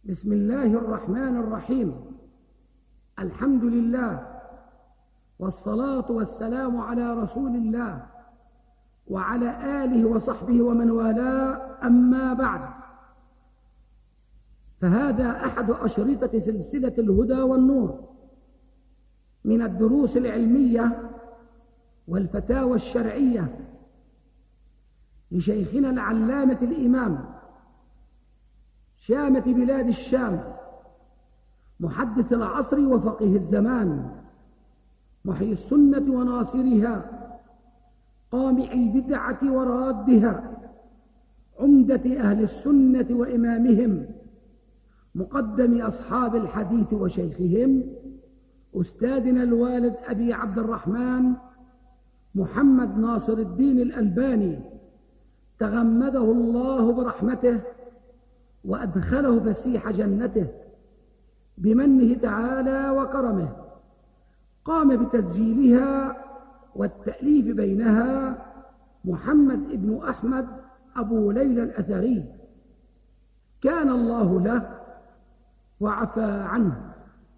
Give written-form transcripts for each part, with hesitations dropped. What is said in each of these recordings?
بسم الله الرحمن الرحيم. الحمد لله والصلاة والسلام على رسول الله وعلى آله وصحبه ومن والاه، أما بعد، فهذا أحد أشرطة سلسلة الهدى والنور من الدروس العلمية والفتاوى الشرعية لشيخنا العلامة الإمام شامة بلاد الشام، محدث العصر وفقيه الزمان، محيي السنة وناصرها، قامع البدعة ورادها، عمدة أهل السنة وإمامهم، مقدم أصحاب الحديث وشيخهم، أستاذنا الوالد أبي عبد الرحمن محمد ناصر الدين الألباني، تغمده الله برحمته وأدخله فسيح جنته بمنه تعالى وكرمه. قام بتسجيلها والتأليف بينها محمد ابن أحمد أبو ليلى الأثري، كان الله له وعفى عنه.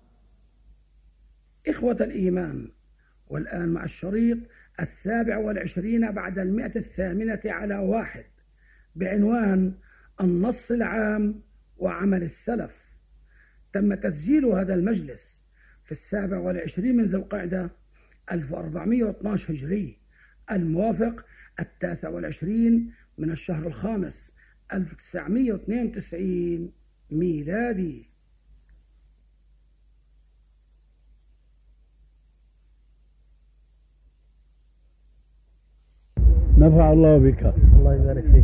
إخوة الإيمان، والآن مع الشريط 27 بعد 108 بعنوان النص العام وعمل السلف. تم تسجيل هذا المجلس في 27 من ذي القعدة 1412 هجري، الموافق 29 من الشهر الخامس 1992 ميلادي. نفع الله بك. الله يبارك فيك.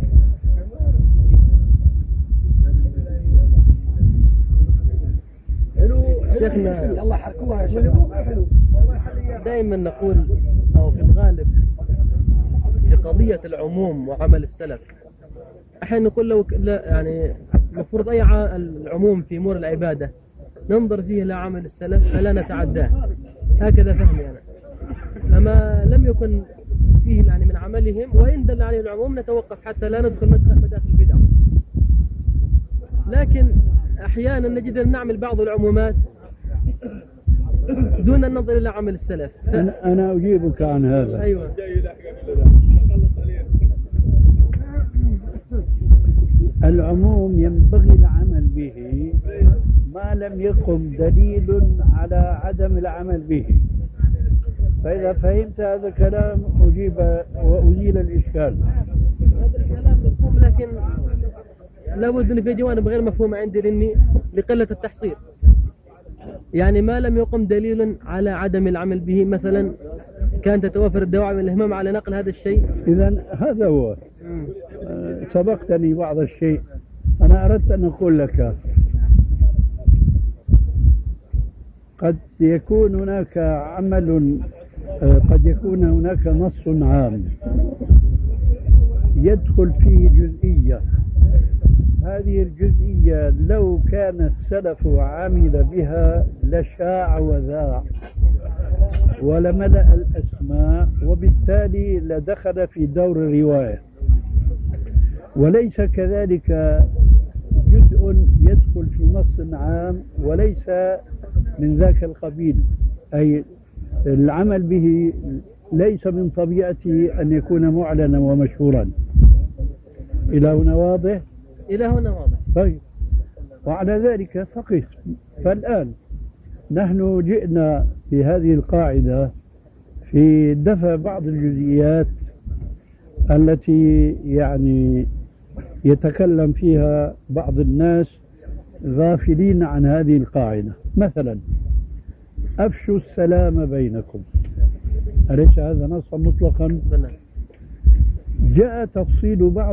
شيخنا الله حركوها يا شباب. دائما نقول أو في الغالب في قضية العموم وعمل السلف، أحيانا نقول لو يعني مفروض أي العموم في أمور العبادة ننظر فيه لعمل السلف فلا نتعداه، هكذا فهمي أنا. فما لم يكن فيه يعني من عملهم وإن دل عليه العموم نتوقف حتى لا ندخل مداخل البدع. لكن أحيانا نجد أن نعمل بعض العمومات دون أن ننظر إلى عمل السلف. أنا أجيبك عن هذا. أيوة. العموم ينبغي العمل به ما لم يقم دليل على عدم العمل به. فإذا فهمت هذا الكلام أجيب وأزيل الإشكال. هذا الكلام مفهوم، لكن لابد أن في جوانب غير مفهومة عندي لقلة التحصيل. يعني ما لم يقم دليل على عدم العمل به، مثلا كانت تتوفر الدواعي من الإهمام على نقل هذا الشيء. إذن هذا هو. سبقتني بعض الشيء. أنا أردت أن أقول لك قد يكون هناك عمل، قد يكون هناك نص عام يدخل فيه جزئية. هذه الجزئية لو كان السلف عمل بها لشاع وذاع ولملأ الأسماء، وبالتالي لدخل في دور الرواية. وليس كذلك جزء يدخل في نص عام وليس من ذاك القبيل، أي العمل به ليس من طبيعته أن يكون معلنا ومشهورا. إلى هنا واضح؟ إلى هنا واضح. طيب، وعلى ذلك فقه. فالآن نحن جئنا في هذه القاعدة في دفع بعض الجزئيات التي يعني يتكلم فيها بعض الناس غافلين عن هذه القاعدة. مثلا أفشوا السلام بينكم، أليس هذا نص مطلقا؟ جاء تفصيل بعض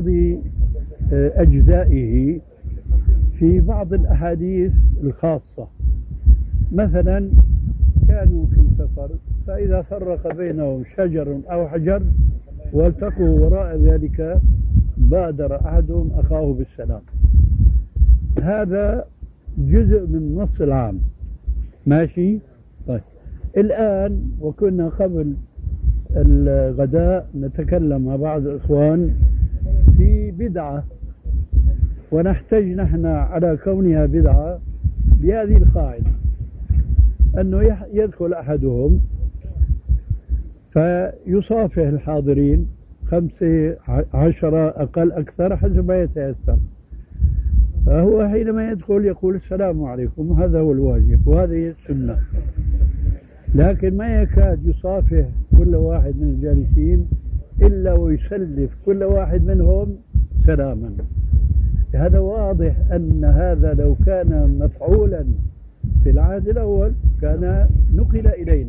أجزائه في بعض الأحاديث الخاصة. مثلا كانوا في سفر فإذا فرق بينهم شجر أو حجر والتقوا وراء ذلك بادر أحدهم أخاه بالسلام. هذا جزء من النص العام، ماشي؟ طيب، الآن وكنا قبل الغداء نتكلم مع بعض الإخوان في بدعة، ونحتج نحن على كونها بدعة بهذه القاعدة، أنه يدخل أحدهم فيصافح الحاضرين 15 أقل أكثر حسب ما يتيسر، فهو حينما يدخل يقول السلام عليكم، هذا هو الواجب وهذه السنة، لكن ما يكاد يصافح كل واحد من الجالسين إلا ويسلف كل واحد منهم سلاما. هذا واضح أن هذا لو كان مفعولا في العهد الأول كان نقل إلينا.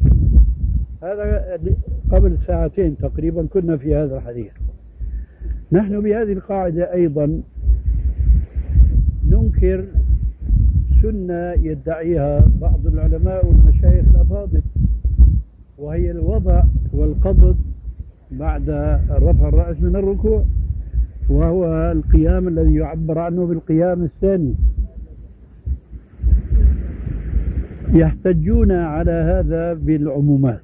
هذا قبل ساعتين تقريبا كنا في هذا الحديث. نحن بهذه القاعدة أيضا ننكر سنة يدعيها بعض العلماء والمشايخ الأفاضل، وهي الوضع والقبض بعد رفع الرأس من الركوع، وهو القيام الذي يعبر عنه بالقيام الثاني. يحتجون على هذا بالعمومات،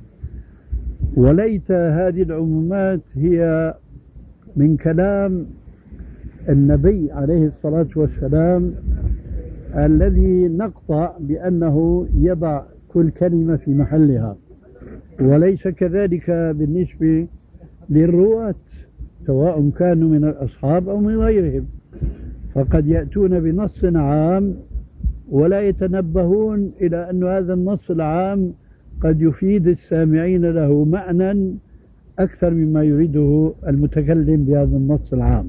وليت هذه العمومات هي من كلام النبي عليه الصلاة والسلام الذي نقطع بأنه يضع كل كلمة في محلها، وليس كذلك بالنسبة للرواة سواء كانوا من الأصحاب أو من غيرهم، فقد يأتون بنص عام ولا يتنبهون إلى أن هذا النص العام قد يفيد السامعين له معنى أكثر مما يريده المتكلم بهذا النص العام.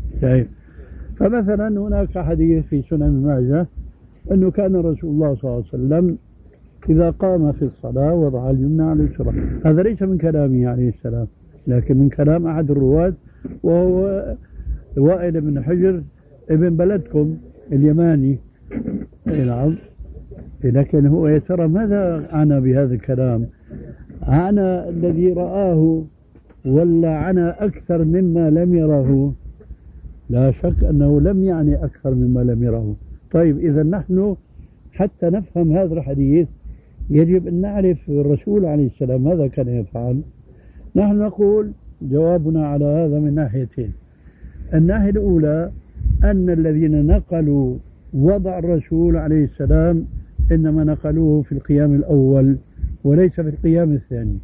فمثلا هناك حديث في سنن ماجه أنه كان رسول الله صلى الله عليه وسلم إذا قام في الصلاة وضع اليمنى على اليسرى. هذا ليس من كلامه عليه السلام، لكن من كلام أحد الرواة وهو وائل بن حجر ابن بلدكم اليماني. نعم، لكن هو يا ترى ماذا عنى بهذا الكلام؟ عنى الذي رآه ولا عنى أكثر مما لم يره؟ لا شك أنه لم يعني أكثر مما لم يره. طيب إذا نحن حتى نفهم هذا الحديث يجب أن نعرف الرسول عليه السلام ماذا كان يفعل. نحن نقول جوابنا على هذا من ناحيتين. الناحية الأولى أن الذين نقلوا وضع الرسول عليه السلام إنما نقلوه في القيام الأول وليس في القيام الثاني.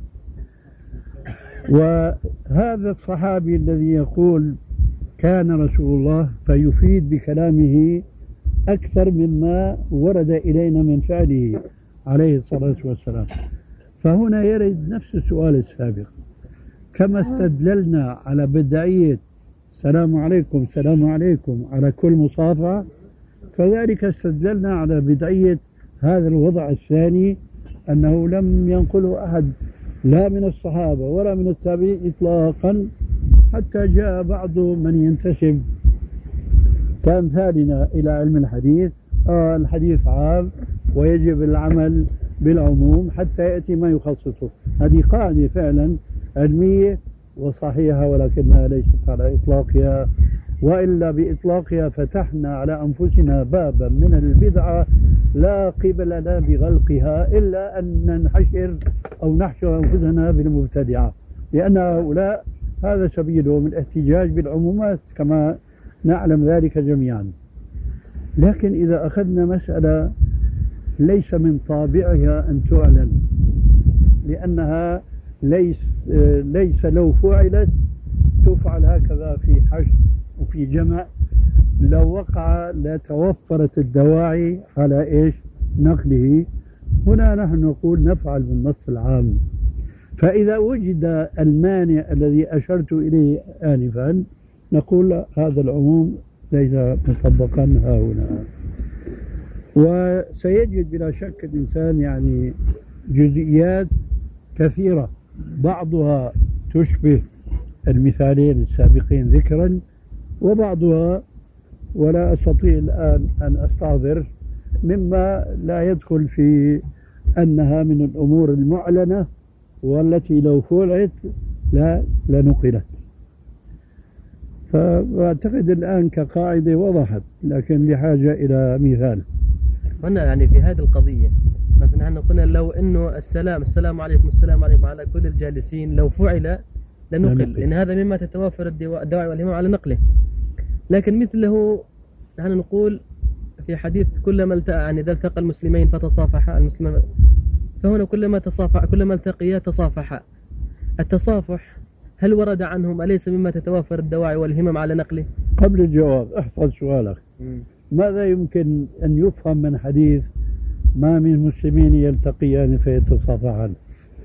وهذا الصحابي الذي يقول كان رسول الله فيفيد بكلامه أكثر مما ورد إلينا من فعله عليه الصلاة والسلام، فهنا يرد نفس السؤال السابق. كما استدللنا على بدعية السلام عليكم السلام عليكم على كل مصافحة، كذلك استدللنا على بدعية هذا الوضع الثاني أنه لم ينقله أحد لا من الصحابة ولا من التابعين إطلاقا، حتى جاء بعض من ينتسب كأمثالنا إلى علم الحديث الحديث عام ويجب العمل بالعموم حتى يأتي ما يخصصه. هذه قاعدة فعلا علمية وصحيحة، ولكنها ليست على إطلاقها، وإلا بإطلاقها فتحنا على أنفسنا بابا من البدعة لا قبل لنا بغلقها إلا أن ننحشر أو نحشر أنفسنا بالمبتدعة، لأن هؤلاء هذا سبيلهم الاحتجاج بالعمومات كما نعلم ذلك جميعا. لكن إذا أخذنا مسألة ليس من طابعها أن تعلن، لأنها ليس لو فعلت تفعل هكذا في حشد وفي جمع، لو وقع لتوفرت الدواعي على نقله. هنا نحن نقول نفعل بالنص العام. فإذا وجد المانع الذي أشرت إليه آنفا نقول هذا العموم ليس مطبقا هنا. وسيجد بلا شك الإنسان جزئيات كثيرة بعضها تشبه المثالين السابقين ذكرا، وبعضها ولا أستطيع الآن أن أستعذر مما لا يدخل في أنها من الأمور المعلنة والتي لو فعلت لنقلت. فأعتقد الآن كقاعدة وضحت، لكن بحاجة إلى مثال. هنا في هذه القضية مثلا نحن قلنا لو أنه السلام عليكم السلام عليكم على كل الجالسين لو فعل لنقل، لأن هذا مما تتوافر الدواعي والهمم على نقله. لكن مثله نحن نقول في حديث كلما يعني إذا التقى المسلمين فتصافحا المسلمين، فهنا كلما التقيا تصافحا. التصافح هل ورد عنهم أليس مما تتوافر الدواعي والهمم على نقله؟ قبل الجواب احفظ سؤالك. ماذا يمكن أن يفهم من حديث ما من مسلمين يلتقيان فيتصافحان؟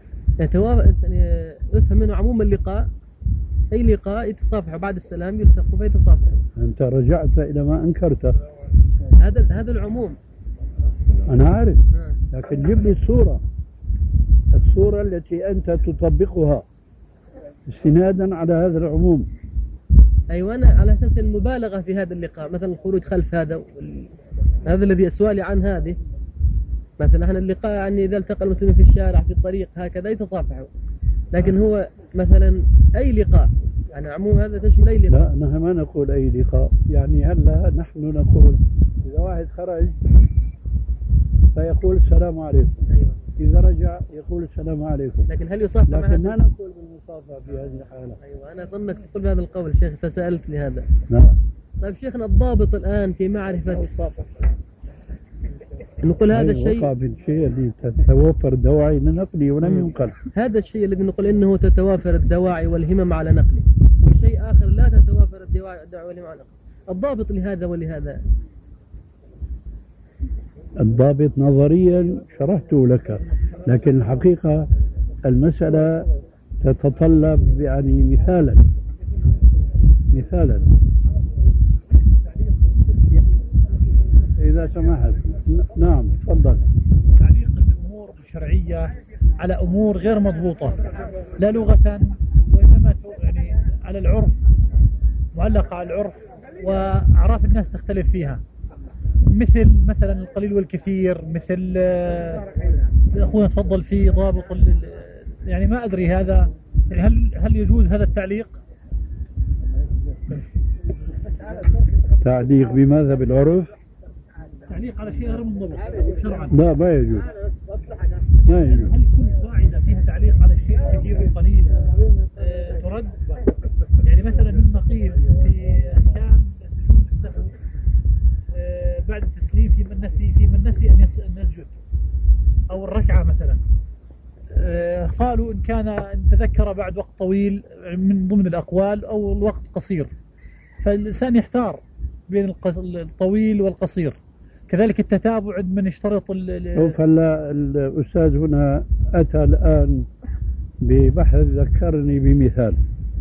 يفهم منه عموم اللقاء، أي لقاء يتصافحوا بعد السلام يلتقوا فيتصافحوا. أنت رجعت إلى ما أنكرته. هذا العموم أنا عارف، لكن جيب لي الصورة التي أنت تطبقها استنادا على هذا العموم. أيوة، أنا على أساس المبالغة في هذا اللقاء، مثلا الخروج خلف هذا هذا الذي أسؤالي عن هذه. مثلا نحن اللقاء يعني إذا التقى المسلمين في الشارع في الطريق هكذا يتصافحوا، لكن هو مثلا أي لقاء يعني عموم هذا تشمل أي لقاء. لا، نحن ما نقول أي لقاء. يعني هلا نحن نقول إذا واحد خرج فيقول السلام عليكم. أيوة. إذا رجع يقول السلام عليكم. لكن هل يصافح؟ لكن ما نقول بالمصافحة في هذه الحالة. أيوة، أنا ظنك تقول بهذا القول شيخ فسألت لهذا. نعم. طيب شيخنا، الضابط الآن في معرفة نقول هذا الشيء وقع بالشيء اللي تتوفر دواعي لنقله ولم ينقل. هذا الشيء الذي نقول إنه تتوافر الدواعي والهمم على نقله، وشيء آخر لا تتوافر الدواعي والهمم على نقله. الضابط لهذا ولهذا؟ الضابط نظريا شرحته لك، لكن الحقيقة المسألة تتطلب يعني مثالا إذا سمحت. نعم تفضل. تعليق الأمور الشرعية على أمور غير مضبوطة لا لغة وإنما يعني على العرف، معلقة على العرف وأعراف الناس تختلف فيها، مثلا القليل والكثير، مثل أخونا تفضل في ضابط يعني ما أدري هذا يعني هل يجوز هذا التعليق؟ تعليق بماذا؟ بالعرف؟ تعليق على شيء غير منضبط شرعا. لا، ما يجوز. هل كل قاعدة فيها تعليق على الشيء الكثير والقليل ترد؟ يعني مثلا مما قيل في أحكام سجود السهو بعد التسليم في من نسي أن يسجد، أو الركعة مثلا قالوا إن تذكر بعد وقت طويل من ضمن الأقوال أو الوقت قصير، فالإنسان يحتار بين الطويل والقصير. كذلك التتابع عندما يشترط فلا الأستاذ هنا أتى الآن ببحث ذكرني بمثال.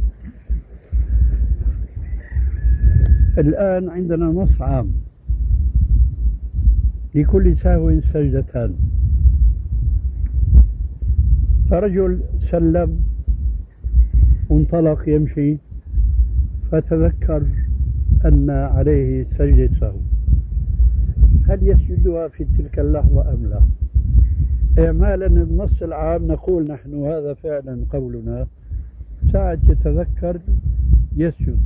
الآن عندنا نص عام لكل سهو سجدتان، فرجل سلم وانطلق يمشي فتذكر أن عليه سجدة سهو، هل يسجدها في تلك اللحظة أم لا؟ إعمالا النص العام نقول نحن هذا فعلا قولنا، ساعة يتذكر يسجد.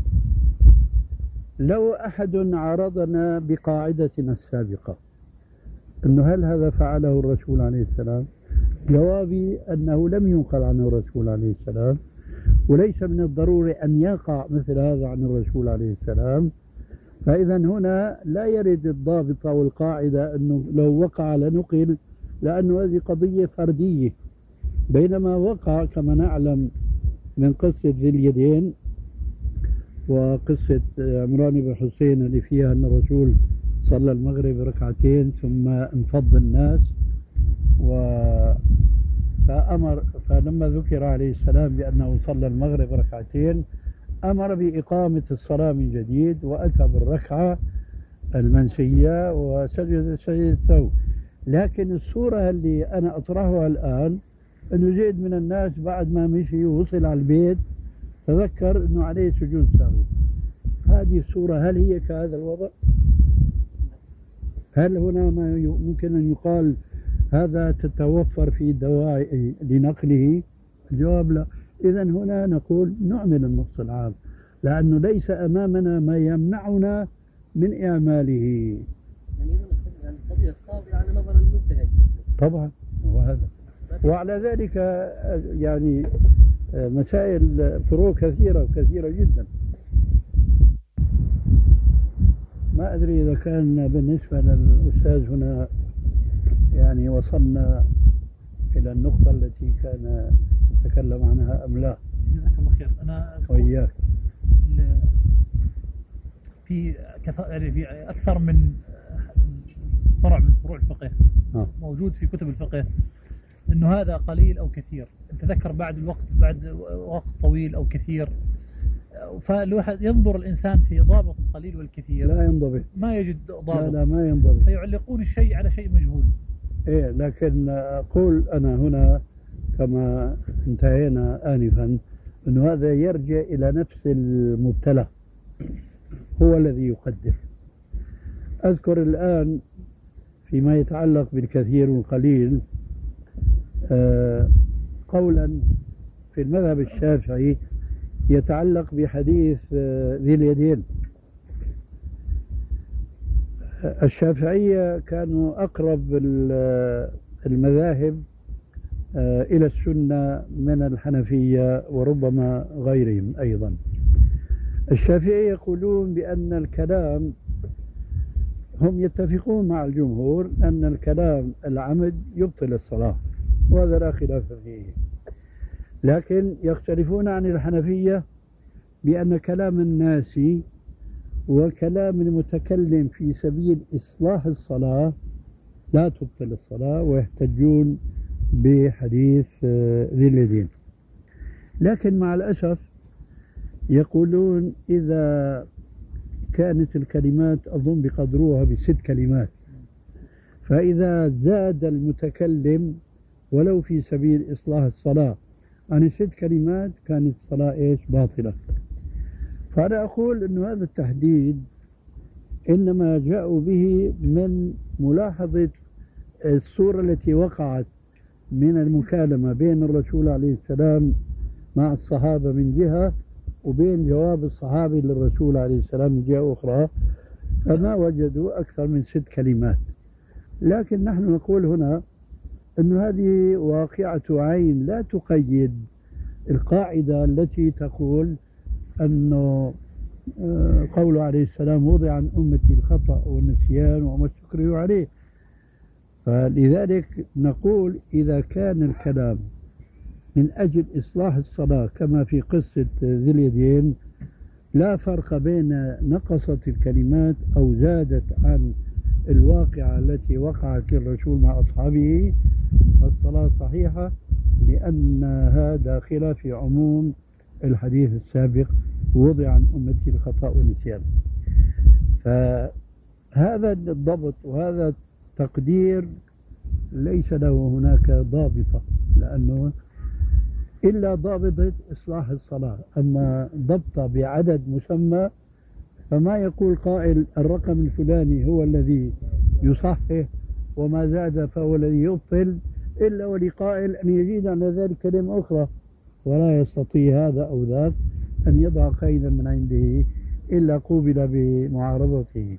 لو أحد عارضنا بقاعدتنا السابقة أنه هل هذا فعله الرسول عليه السلام؟ جوابي أنه لم ينقل عنه الرسول عليه السلام، وليس من الضروري أن يقع مثل هذا عن الرسول عليه السلام. فإذا هنا لا يرد الضابط أو القاعدة أنه لو وقع لنقل، لأنه هذه قضية فردية، بينما وقع كما نعلم من قصة ذي اليدين وقصة عمران بن حسين اللي فيها أن الرسول صلى المغرب ركعتين ثم انفض الناس فلما ذكر عليه السلام بأنه صلى المغرب ركعتين أمر بإقامة الصلاة من جديد وأتى بالركعة المنسية وسجد سجدة السهو. لكن الصورة اللي أنا أطرحها الآن أنه زيد من الناس بعد ما مشي ووصل على البيت تذكر أنه عليه سجود سهو. هذه الصورة هل هي كهذا الوضع؟ هل هنا ما ممكن أن يقال هذا تتوفر في دواعي لنقله؟ الجواب لا. إذن هنا نقول نعمل النص العام، لأنه ليس أمامنا ما يمنعنا من إعماله. يعني القضية صعبة على نظر المجتهد طبعا، وهذا وعلى ذلك يعني مسائل فروق كثيرة جدا. ما أدري إذا كان بالنسبة للأستاذ هنا يعني وصلنا إلى النقطة التي كان يتكلم عنها أم لا. جزاك الله خير. أنا وإياك. في أكثر من فرع من فروع الفقه موجود في كتب الفقه إنه هذا قليل أو كثير، تذكر بعد وقت طويل أو كثير، فالواحد ينظر الإنسان في ضابط القليل والكثير لا ينضبط، ما يجد ضابط. لا ما ينضبط، فيعلقون الشيء على شيء مجهول. إيه، لكن أقول أنا هنا كما انتهينا آنفا أنه هذا يرجع إلى نفس المبتلى، هو الذي يقدر. أذكر الآن فيما يتعلق بالكثير والقليل قولا في المذهب الشافعي يتعلق بحديث ذي اليدين. الشافعية كانوا أقرب المذاهب إلى السنة من الحنفية وربما غيرهم أيضا. الشافعية يقولون بأن الكلام، هم يتفقون مع الجمهور أن الكلام العمد يبطل الصلاة، وهذا لا خلاف فيه، لكن يختلفون عن الحنفية بأن كلام الناس وكلام المتكلم في سبيل إصلاح الصلاة لا تبطل الصلاة، ويحتجون بحديث ذي اليدين. لكن مع الأسف يقولون إذا كانت الكلمات أظن بقدروها ب6 كلمات، فإذا زاد المتكلم ولو في سبيل إصلاح الصلاة عن 6 كلمات كانت الصلاة باطلة. فأنا أقول أن هذا التحديد إنما جاءوا به من ملاحظة الصورة التي وقعت من المكالمة بين الرسول عليه السلام مع الصحابة من جهة، وبين جواب الصحابي للرسول عليه السلام من جهة أخرى، فما وجدوا أكثر من 6 كلمات. لكن نحن نقول هنا أن هذه واقعة عين لا تقيد القاعدة التي تقول أنه قوله عليه السلام وضع عن أمتي الخطأ والنسيان وما استكرهوا عليه. فلذلك نقول إذا كان الكلام من أجل إصلاح الصلاة كما في قصة ذي اليدين لا فرق بين نقصت الكلمات أو زادت عن الواقعة التي وقعت للرسول مع أصحابه، فالصلاة صحيحة، لأنها داخلة في عموم الحديث السابق وضع عن أمتي الخطأ والنسيان. فهذا الضبط وهذا التقدير ليس له هناك ضابطة، لأنه إلا ضابطة إصلاح الصلاة، أما ضبطة بعدد مسمى فما يقول قائل الرقم الفلاني هو الذي يصحح وما زاد فهو الذي يبطل، إلا ولقائل أن يزيد على ذلك كلمة أخرى، ولا يستطيع هذا أو ذاك أن يضع قيدا من عنده إلا قوبل بمعارضته.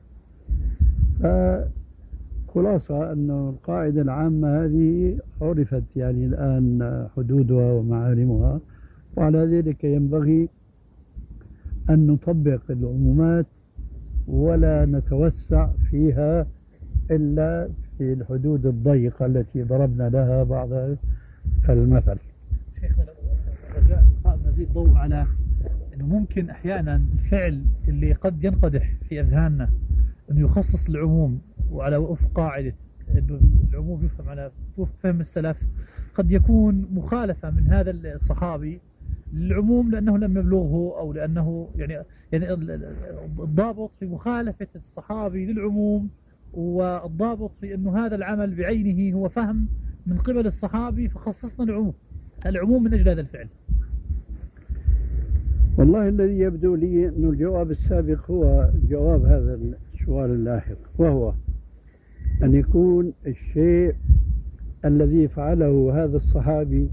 فخلاصة أن القاعدة العامة هذه عرفت يعني الآن حدودها ومعالمها، وعلى ذلك ينبغي أن نطبق العمومات ولا نتوسع فيها إلا في الحدود الضيقة التي ضربنا لها بعض المثل. شيخنا رجاء نزيد ضوء على أنه ممكن أحيانا الفعل اللي قد ينقدح في أذهاننا أنه يخصص العموم، وعلى وفق قاعدة أنه العموم يفهم على وفق فهم السلف، قد يكون مخالفة من هذا الصحابي للعموم لأنه لم يبلغه، أو لأنه يعني الضابط في مخالفة الصحابي للعموم، والضابط في أنه هذا العمل بعينه هو فهم من قبل الصحابي فخصصنا العموم من أجل هذا الفعل. والله الذي يبدو لي أن الجواب السابق هو جواب هذا السؤال اللاحق، وهو أن يكون الشيء الذي فعله هذا الصحابي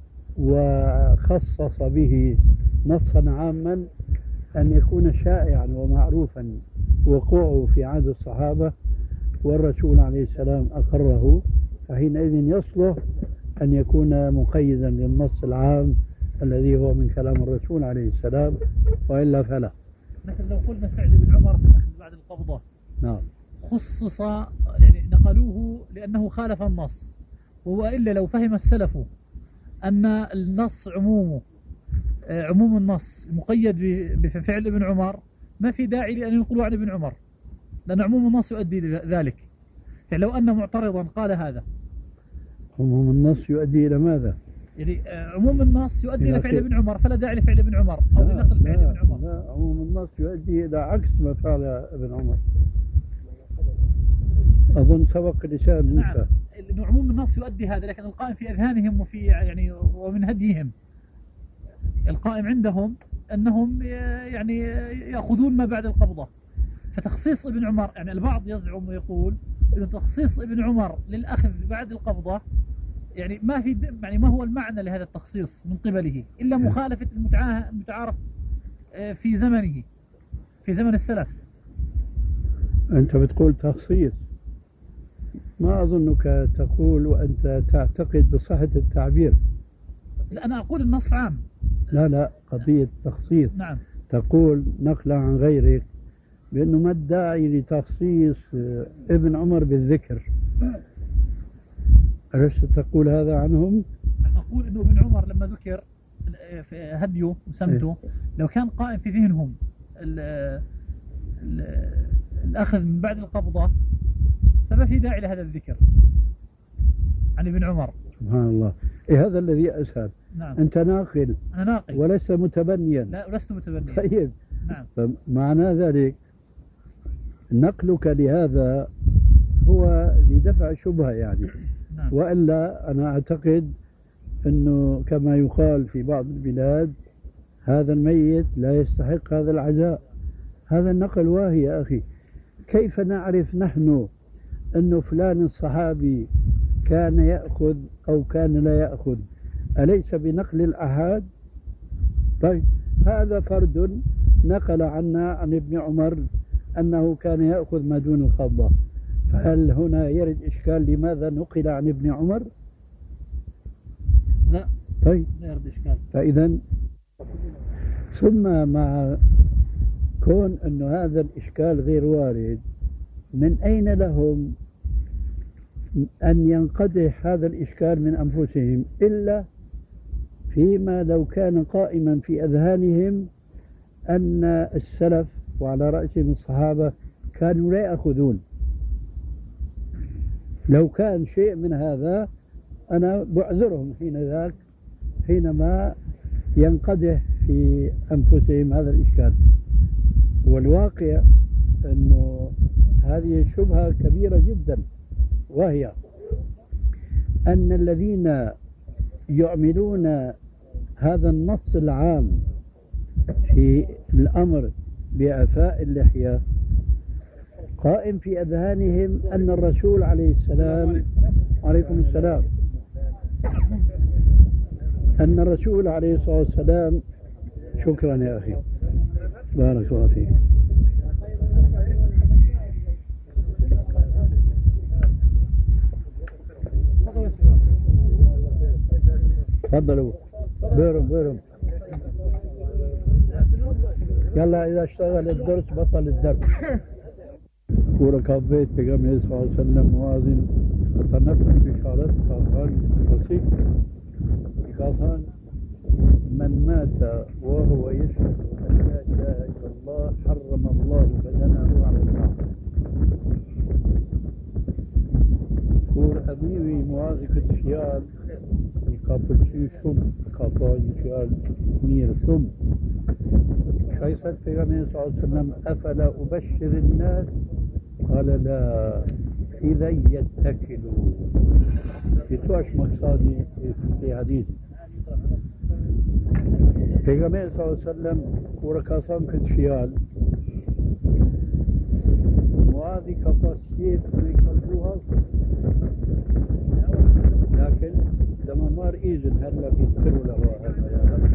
وخصص به نصا عاما أن يكون شائعا ومعروفا وقوعه في عهد الصحابة والرسول عليه السلام أقره، فحينئذ يصلح أن يكون مقيدا للنص العام الذي هو من كلام الرسول عليه السلام، وإلا فلا. مثل لو قلنا فعل ابن عمر في الأخذ بعد القبضة نعم. خصص يعني نقلوه لأنه خالف النص، وإلا لو فهم السلف أن النص عمومه عموم النص مقيد بفعل ابن عمر ما في داعي لأن ينقلوا عن ابن عمر، لأن عموم النص يؤدي ذلك. يعني لو أن معترضا قال هذا، عموم النص يؤدي إلى ماذا؟ يعني عموم النص يؤدي إلى فعل ابن عمر، فلا داعي لفعل ابن عمر أو لنقل فعل ابن عمر. لا، عموم النص يؤدي إلى عكس ما فعل ابن عمر. أظن سبق لسان موسى. نعم، إنه عموم النص يؤدي هذا، لكن القائم في أذهانهم وفي يعني ومن هديهم، القائم عندهم أنهم يعني يأخذون ما بعد القبضة. فتخصيص ابن عمر، يعني البعض يزعم ويقول إنه تخصيص ابن عمر للأخذ بعد القبضة يعني ما في، يعني ما هو المعنى لهذا التخصيص من قبله إلا مخالفة المتعارف في زمنه، في زمن السلف. أنت بتقول تخصيص، ما أظنك تقول وأنت تعتقد بصحة التعبير. لا، أنا أقول النص عام. لا، قضية تخصيص. نعم. تقول نقلا عن غيرك بأنه ما الداعي لتخصيص ابن عمر بالذكر. ألست تقول هذا عنهم؟ أقول أنه ابن عمر لما ذكر في هديه وسمته لو كان قائم في ذهنهم الأخذ من بعد القبضة فما في داعي لهذا الذكر عن ابن عمر. سبحان الله. هذا الذي أسهل. نعم. أنت ناقل. أنا ناقل ولست متبنيا. لا، لست متبنيا. طيب. نعم. فمعنى ذلك نقلك لهذا هو لدفع شبهة يعني. نعم. وإلا أنا أعتقد أنه كما يقال في بعض البلاد هذا الميت لا يستحق هذا العزاء. هذا النقل واهي يا أخي. كيف نعرف نحن أنه فلان الصحابي كان يأخذ أو كان لا يأخذ؟ أليس بنقل الأحاد؟ طيب، هذا فرد نقل عنا عن ابن عمر أنه كان يأخذ ما دون القبضة، فهل هنا يرد إشكال لماذا نقل عن ابن عمر؟ لا. طيب، لا يرد إشكال. فإذا ثم مع كون أن هذا الإشكال غير وارد، من أين لهم أن ينقدح هذا الإشكال من أنفسهم إلا فيما لو كان قائما في أذهانهم أن السلف وعلى رأسهم الصحابة كانوا لا يأخذون. لو كان شيء من هذا أنا بعذرهم حينما ينقدح في أنفسهم هذا الإشكال. والواقع أنه هذه شبهة كبيرة جدا، وهي أن الذين يعملون هذا النص العام في الأمر بإعفاء اللحية قائم في أذهانهم أن الرسول عليه السلام عليكم السلام أن الرسول عليه الصلاة والسلام شكرا يا أخي بارك الله فيك. تفضلوا. بيرم يلا إذا اشتغل الدرس بطل الدرس. وركبت بيغمبر صلى الله عليه وسلم موازن أتنقل بشارت قاطان بسيط قاطان من مات وهو يشهد أن لا إله إلا الله حرم الله بدنه على النار. كور أبيوي موازي كتشيال يقابل شيء شم قاطان يشيال مير شم شايفت بيغمبر صلى الله عليه وسلم أفلا أبشر الناس قال لا إذا يتكلوا يتوش مقصادي في حديث پیغمبر صلى الله عليه وسلم ورکاسان کتشیال معاذی کپاسیت میکردوها لكن لما مار إيجن هلا بيذكروا له هذا يا هلا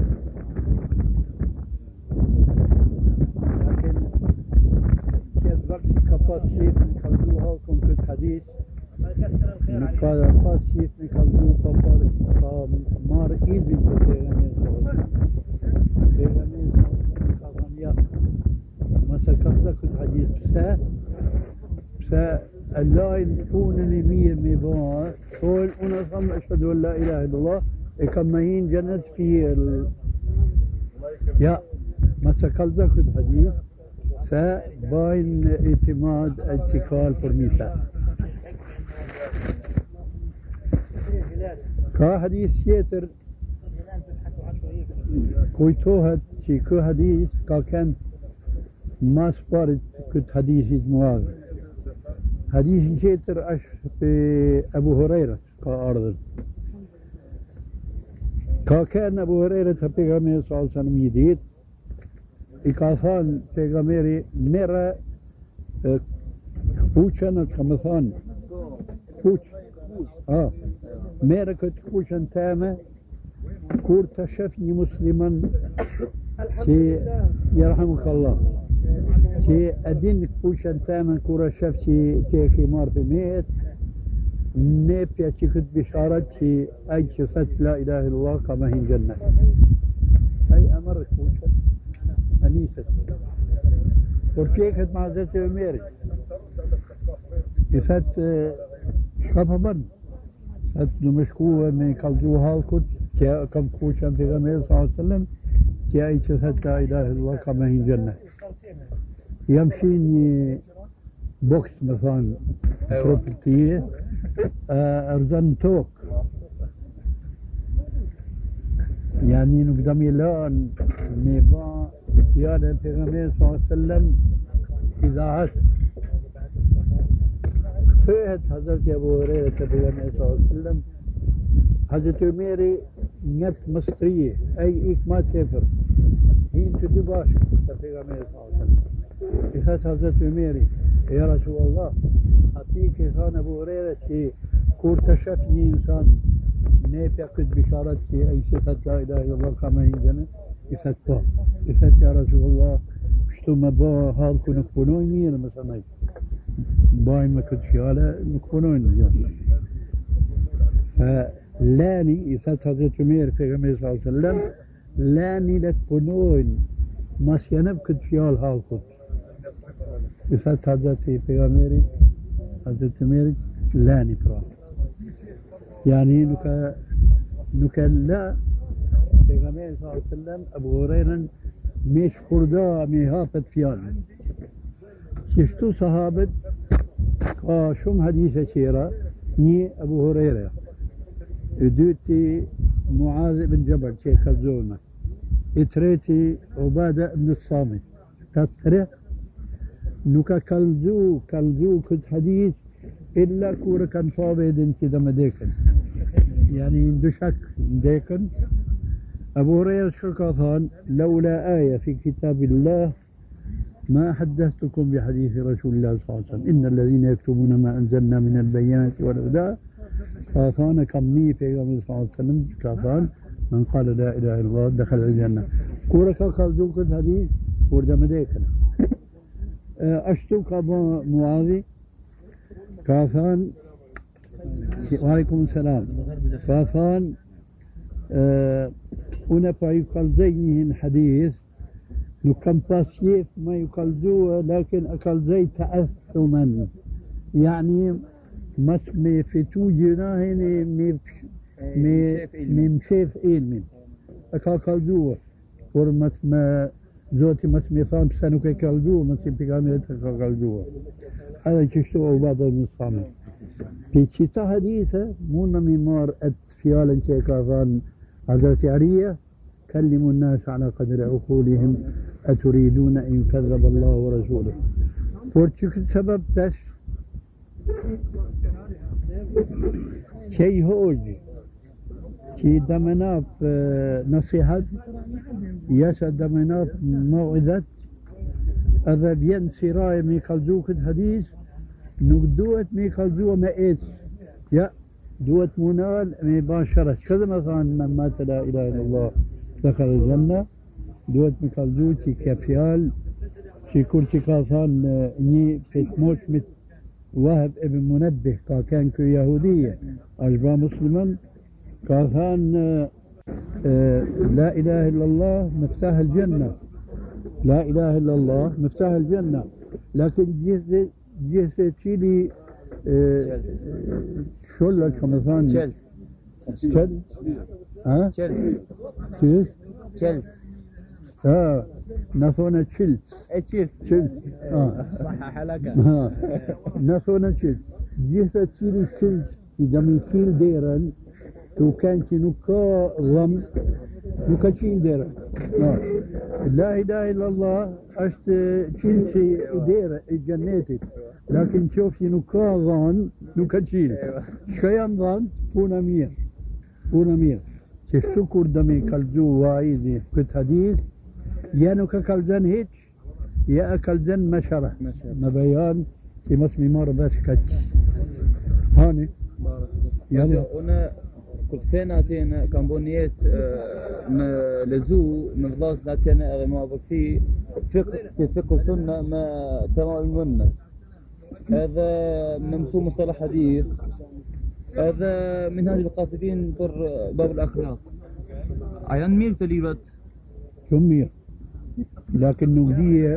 لكن كيف وقت كباسيت میکردوها كم كت حديث قال قاسيت میکردوها مار إيجن پیغمبر مسکت کت حدیث سه فاللاين تكون مير ميبان قول أنا صم أشهد أن لا إله إلا الله كما ين جنت في يا ما سكال ذاك الحديث فباين اعتماد اتكال فرميسا كا حديث شيتر كويتوهت شي كو حديث كا كان ما سبارت كنت حديث معاذ حديث شيتر أش في أبو هريرة كأرض كان أبو هريرة پیغمبر صلى الله عليه وسلم يديد إكاثان پیغمبر مرة كوشن كمثان كوش مرة كنت كوشن تامة كور تشفني مسلما شي يرحمك الله شي أدين كوشن تامة كور شفشي تيكي مار بميت نيبيا كنت بشارت شي أي شفت لا إله إلا الله كما هي الجنة أي أمر كوشن أنيسة ورشيكت مع ذات أميري إثات شخبا إثات نمشكوه من كالجوها الكت كم كوشن في غمير صلى الله عليه وسلم كي أي شفت لا إله إلا الله كما هي الجنة يمشيني بوكس مثلا بروبرتيه أرزان توك يعني نقدم الآن ميبا يا پیغمبر صلى الله عليه وسلم إذاعت صحت حضرت أبو هريرة پیغمبر صلى الله عليه وسلم حضرت عميري نت مصرية أي إيك ما تفر هين تدباش پیغمبر صلى الله عليه وسلم إخاس حضرت عميري يا رسول الله أعطيك إنسان أبو هريرة شيء كور تشفني إنسان نيبيا كد بشارت شيء أي صفة لا إله إلا الله كما ينجنة إفتبا إفت يا رسول الله شتو ما با هالكو نكبنوي مير مثلا باي ما كد شيالة نكبنوي نجان فلاني إفت حضرت عمير في غمير صلى الله عليه وسلم لاني لتبنوي مسيانب كد شيال هالكو إفت حضرت پیغمبری حضرت عمر لا نكره يعني نكا لا پیغمبر صلى الله عليه وسلم أبو هريرة مش خردا مهافت فيال شفتو صحابة شم حديثة شيرا ني أبو هريرة دوتي معاذ بن جبل شيخ الزومة اتريتي عبادة بن الصامت تتري نوكا كالزو كنت حديث إلا كورا كان صابد انت دم ديكن يعني دشك ديكن أبو هريرة شركاثان لولا آية في كتاب الله ما حدثتكم بحديث رسول الله صلى الله عليه وسلم إن الذين يكتبون ما أنزلنا من البينات والهدى كاثان كمي في صلى الله عليه وسلم كاثان من قال لا إله إلا الله دخل الجنة كورا كالزو كنت حديث كورا دم ديكن أشتوك أبو معاذي كافان وعليكم السلام كافان هنا يقال زينهن حديث نكم باسيف ما يقال لكن أقل زي تأثما يعني مسمي فتو جناهن مشيف إلمن أقل زوه ورمسمى زوتي مسمي صام سنوك كالجو مسمي بيقامي كالجو هذا كشتو عبادة من الصامت في شتا حديثة مونا ممار فيالا شيكافان حضرت عرية كلموا الناس على قدر عقولهم أتريدون إن كذب الله ورسوله ورشك سبب تش شيء هوج شيء دمنا نصيحة يسا دمنا موعظة هذا بين سراي ميكالزوك الحديث نقدوت ميكالزو ما إيش يا دوت منال مباشرة كذا مثلا من مات لا إله إلا الله دخل الجنة دوت ميكالزو تي كفيال تي كل تي كاثان ني فيت موش مت وهب ابن منبه كان كو يهودية أجبا مسلما كاثان لا إله إلا الله مفتاح الجنة لا إله إلا الله مفتاح الجنة لكن gjithse cili sholla që më thonë Qel? Ha? Qel? Në thonë qilc. صحح لك. Në thonë qilc. Gjithse cili qilc që dhe mi fil derën, tu kanë që nuk ka dhëm, nuk ka qinë derën. La ilaha illallah është qilci i derë i gjennetit. Lakin qofë që nuk ka dhanë, nuk ka qinë. Shka janë dhanë, puna mirë. Që shtukur dhe mi kalzu vaizi këtë hadith, ja nuk e kalzën hiq, ja e kalzën me shara. Në bejan që mos mi marë vesh kaq. Hani? Unë kur të thena atjene kam bo njetë me lezu, me vlasë në atjene edhe ma vëkti fiqë sunna me tema mënë. Edhe me mësu mustalah hadith, edhe minhaj al-qasidin për bab al-akhlaq. A janë mirë të librat? Shumë mirë. Lakin nuk dhije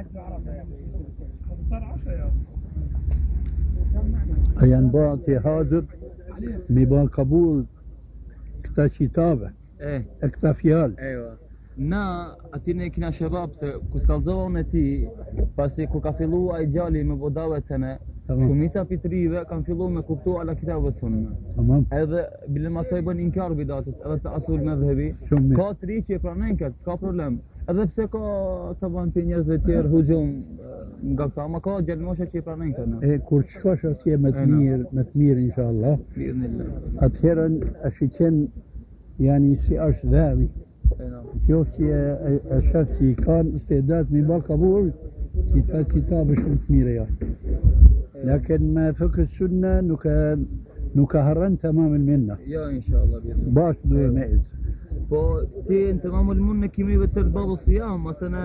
a janë ba të hazër mi ba kabul këta qitabe e këta fjallë. Na atine kina shabab se ku s'kallzova unë e ti pasi ku ka fillu a i gjalli me bodavet të ne shumica fitrive kanë fillu me kuptu ala kitabë sunna. Edhe bile ma të i bën inkar bidatës edhe të asul me dhebi ka të ri që e pranen këtë, s'ka problem. Edhe pse ka të banë për njerëzve tjerë hujum nga këta, ma ka gjelmosha që i pranen këtë. Kur shkosh atje me të mirë inshallah, atëherën është i qenë yani si është dheri. Qoftë që e shëfë që i kanë istedat mi ba kabul, që ta kitabë shumë të mire janë. Lakin me fëkës sunna nuk e harran tamamul minna. Ja, inshallah. Bash duhe me izë. Po ti në tamamul minna kimi vetër babë siyam, asana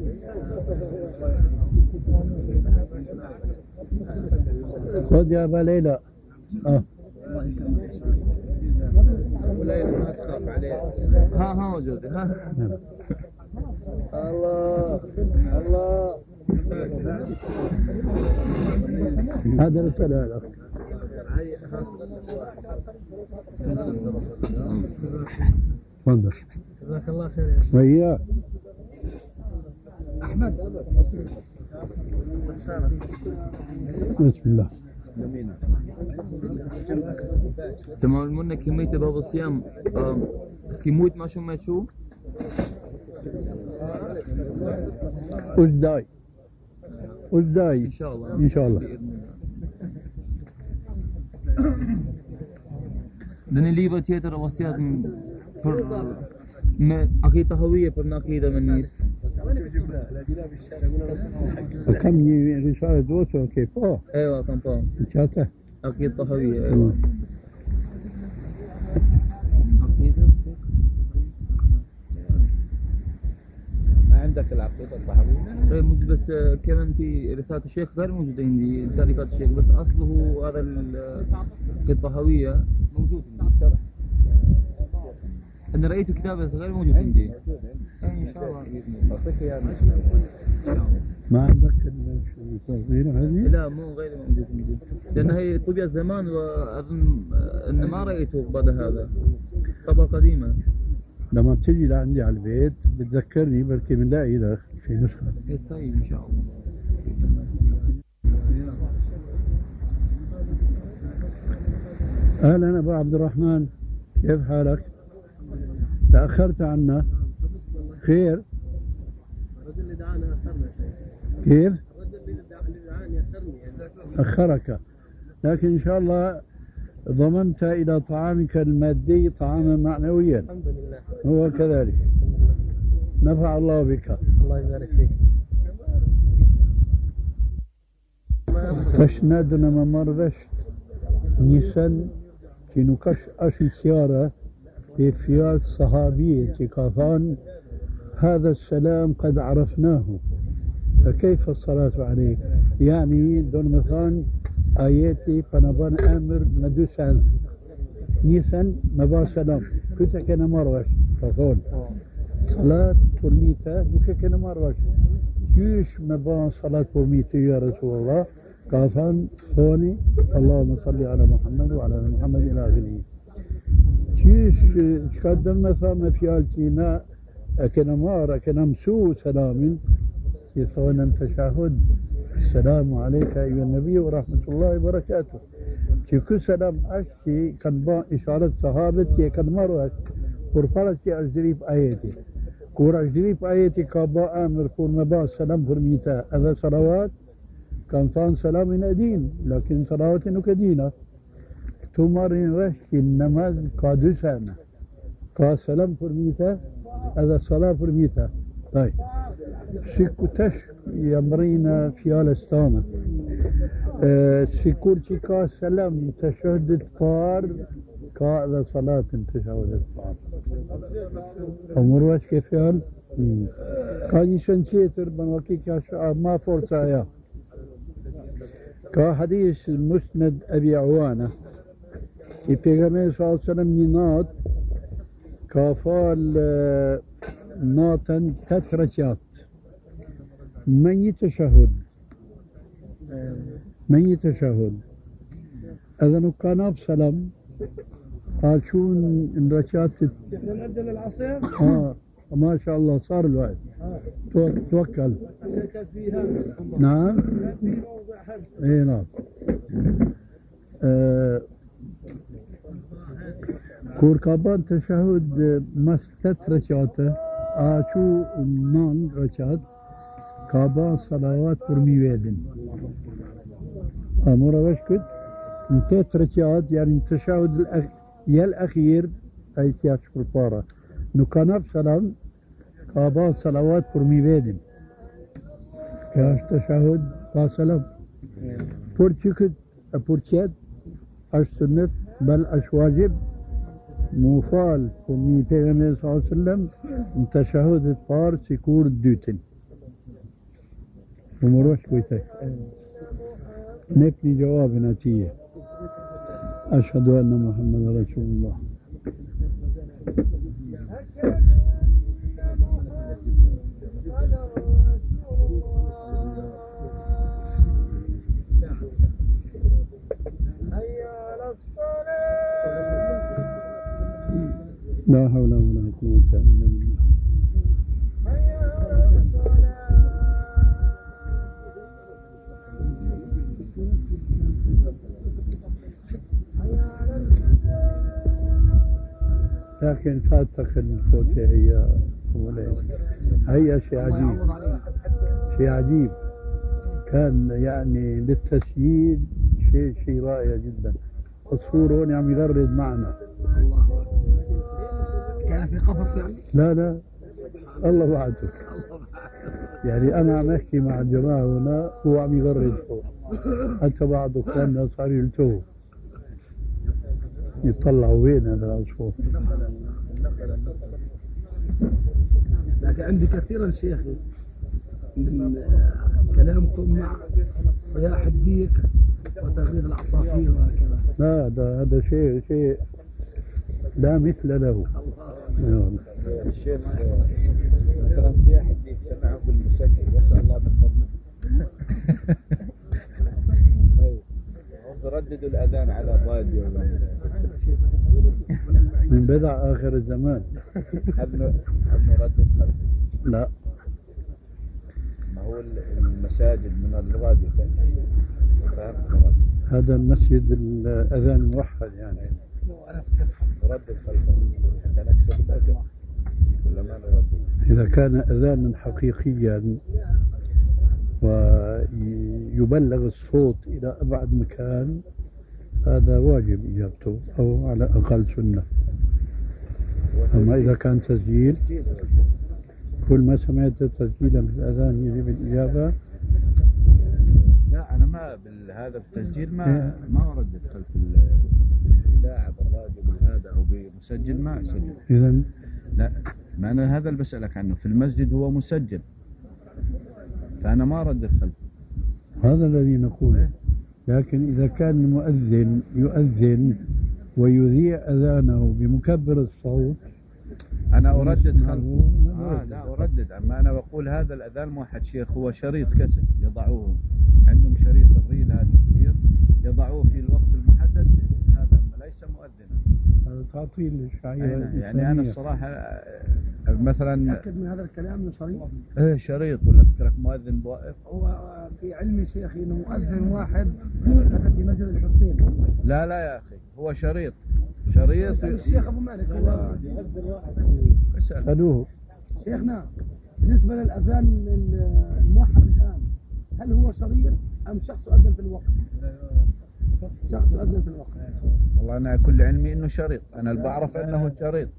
خذ يا أبا ليلى. وليلى ما تخاف عليه. ها موجود. ها الله هذا رسالة لك. تفضل. جزاك الله خير. وإياك. أحمد بسم الله. تمام المنة كمية باب الصيام اسكي ما شو ما شو أزداي إن شاء الله دني ليبا تيتر وصيات پر ما عقيدة هوية پر عقيدة من الناس كم رسالة دوسو كيف ايوه كم فاهم شاته عقيدة طهوية ايوه ما عندك العقيدة الطحاوية؟ ايه موجود بس كمان في رسالة الشيخ غير موجودة عندي تاريخات الشيخ بس اصله هذا الطهوية موجود عندي الشرح انا رأيت كتابه بس غير موجود عندي ان شاء الله باذن الله أعطيك إياه. ما عندك التصوير هذه؟ لا مو غير موجود عندي لان هي طبع زمان واظن ان ما رأيته بعد هذا طبعة قديمة لما بتجي لعندي على البيت بتذكرني بلكي بنلاقي لك في نسخة. طيب ان شاء الله. اهلا ابو عبد الرحمن، كيف حالك؟ تأخرت عنا. خير؟ الرجل اللي دعانا أخرنا. كيف؟ الرجل اللي دعاني أخرني. أخرك، لكن إن شاء الله ضمنت إلى طعامك المادي طعاما معنويا. الحمد لله. هو كذلك. نفع الله بك. الله يبارك فيك. تشنادنا ممرش نيسان كنوكش أشي سيارة في فيال صحابية كافان هذا السلام قد عرفناه فكيف الصلاة عليك؟ يعني دون مثلا آياتي فنبان آمر ندوسان نيسان مبا سلام كنت كان مروش فقول صلاة برميتا وكا كان مروش جيش مبا صلاة برميتا يا رسول الله قافان ثاني اللهم صل على محمد وعلى آل محمد إلى آخره. شيش شقدم مثلا في التينا أكنا مار أكنا مسو سلام يصونا تشهد السلام عليك أيها النبي ورحمة الله وبركاته. كل سلام أشتي كان با إشارة صحابتي كان مروك ورفلتي أجريب آياتي كور أجريب آياتي كابا آمر فور با سلام فرميتا هذا صلوات كان صان سلام ندين لكن صلوات نكدينة تمارين رشك النماز قادسانا كا سلام فرميتا هذا صلاة فرميتا. طيب شكو تش يمرينا في الستانة سيكورتي كا سلام تشهد فار كا هذا صلاة تشهد فار أمروش كيف يال كاي شنشيتر بنوكي كا ما فرصة يا كا حديث مسند أبي عوانة في پیغمبر صلى الله عليه وسلم نينات كافال ناتن تترشات من يتشهد إذا كان بسلام قال شون ركعات نعدل العصير ما شاء الله صار الوقت توكل نعم اي نعم كوركابان تشهد مستت ركعاته شو نان ركعات كابا صلوات فرمي ويدن أمورا وشكت انتهت ركعات يعني التشهد الأخير أي تياتش بالفارة نكانب سلام كابا صلوات فرمي ويدن كاش تشهد فاسلام فرشكت فرشات أش سنة بل أش واجب موفال فرمي پیغمبر صلى الله عليه وسلم تشهد فار سيكور دوتن ومروش كويتك نبني جواب نتيجة أشهد أن محمد رسول الله. لا حول ولا قوة إلا بالله. لكن فاتك الفوتة هي شيء عجيب كان يعني للتسجيل شيء رائع جدا. الصور هون عم يغرد معنا. كان في قفص يعني؟ لا الله وعدك. يعني أنا عم أحكي مع الجماعة هنا هو عم يغرد فوق حتى بعض أخواننا صار يلتوه يطلعوا وين هذا العصفور. لكن عندي كثيرا شيخي من كلامكم مع صياح الديك وتغريد العصافير وهكذا. لا هذا شيء لا مثل له. الشيخ مثلا صياح الديك سمعه بالمسجل واسأل الله من فضله. طيب هم رددوا الأذان على الراديو من بدع آخر الزمان. هل نردد خلفه؟ لا ما هو المساجد من الراديو فهمت هذا المسجد الأذان موحد يعني نردد خلفه حتى نكسب الأجر ولا ما نردد؟ إذا كان أذانا حقيقيا ويبلغ الصوت إلى أبعد مكان هذا واجب إجابته أو على أقل سنة. أما إذا كان تسجيل كل ما سمعت تسجيلا بالأذان يجب الإجابة. لا أنا ما بهذا التسجيل ما أردد خلف الإذاعة بالراديو بهذا أو بمسجل ما أسجل. إذن لا ما أنا هذا اللي بسألك عنه في المسجد هو مسجل فأنا ما أردد خلفه. هذا الذي نقوله. لكن إذا كان المؤذن يؤذن ويذيع أذانه بمكبر الصوت أنا أردد خلفه. لا أردد، أما أنا بقول هذا الأذان الموحد شيخ هو شريط كاسيت يضعوه، عندهم شريط الريل هذا الكبير يضعوه في الوقت المحدد، هذا ليس مؤذنا. هذا تعطيل للشعيرة يعني أنا الصراحة مثلا تأكد من هذا الكلام من شريط؟ إيه شريط، ولا فكرك مؤذن بوقف؟ هو في علم شيخي إنه مؤذن واحد مثلا في مسجد الحسين. لا يا أخي، هو شريط الشيخ أبو مالك هو خلوه. شيخنا بالنسبة للأذان الموحد الآن، هل هو شريط أم شخص يؤذن في الوقت؟ شخص يؤذن في الوقت. والله أنا كل علمي إنه شريط، أنا اللي بعرف إنه شريط.